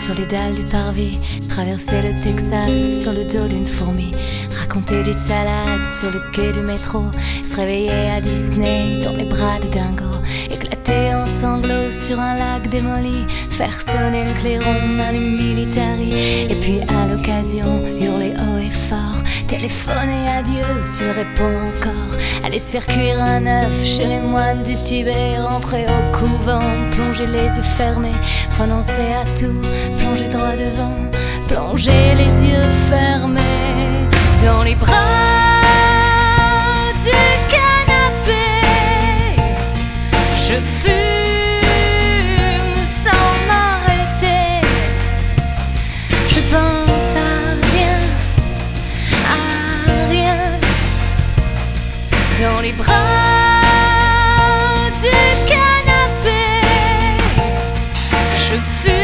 sur les dalles du parvis, traverser le Texas sur le dos d'une fourmi, raconter des salades sur le quai du métro, se réveiller à Disney dans les bras de Dingo, éclater en sanglots sur un lac démoli, faire sonner le clairon à une militari, et puis à l'occasion hurler haut et fort, téléphoner à Dieu s'il répond encore, aller se faire cuire un œuf chez les moines du Tibet, rentrer au couvent, plonger les yeux fermés, renoncer à tout, plonger droit devant, plonger les yeux fermés dans les bras du canapé. Je fume sans m'arrêter, je pense à rien, dans les bras du canapé. Je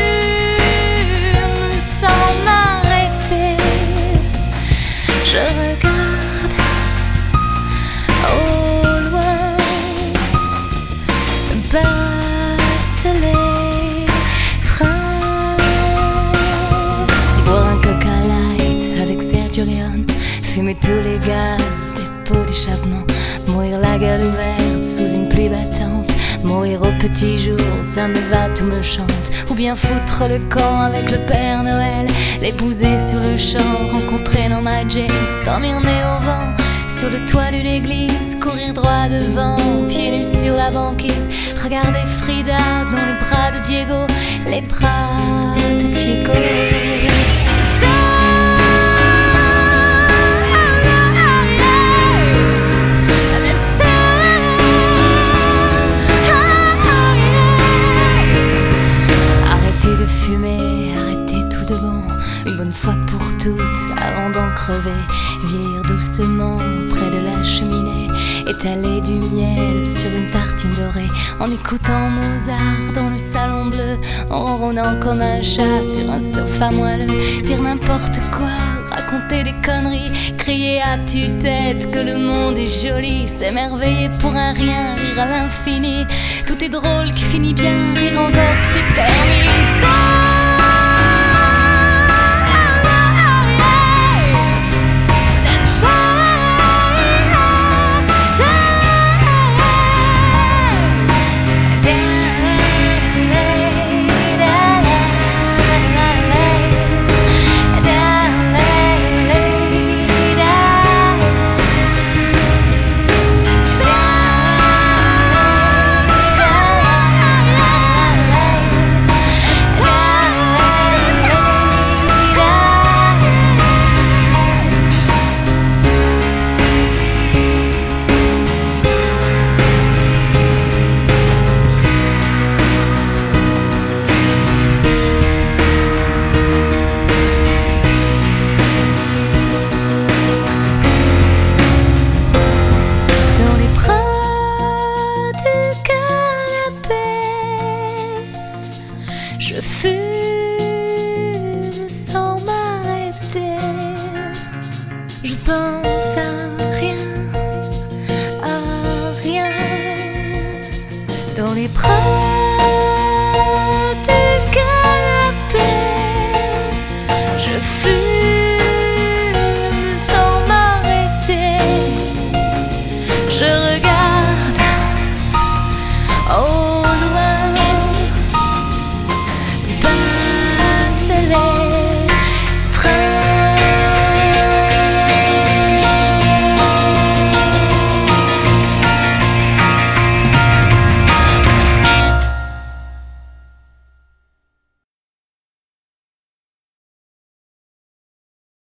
fume sans m'arrêter, je regarde au loin passer les trains, boire un Coca Light avec Sergio Leone, fumer tous les gaz des pots d'échappement, mourir la gueule ouverte sous une pluie battante, mourir au petit jour, ça me va, tout me chante. Ou bien foutre le camp avec le Père Noël, l'épouser sur le champ, rencontrer nos Jane, dormir nez au vent sur le toit d'une église, courir droit devant, pieds nus sur la banquise, regarder Frida dans les bras de Diego, les bras de Diego. Une bonne fois pour toutes, avant d'en crever, vieillir doucement près de la cheminée, étaler du miel sur une tartine dorée, en écoutant Mozart dans le salon bleu, en ronronnant comme un chat sur un sofa moelleux, dire n'importe quoi, raconter des conneries, crier à tue-tête que le monde est joli, s'émerveiller pour un rien, rire à l'infini, tout est drôle qui finit bien, rire encore, tout est permis. Je fume sans m'arrêter, je pense à rien, dans les bras du canapé. Je fume sans m'arrêter, je regarde. Oh,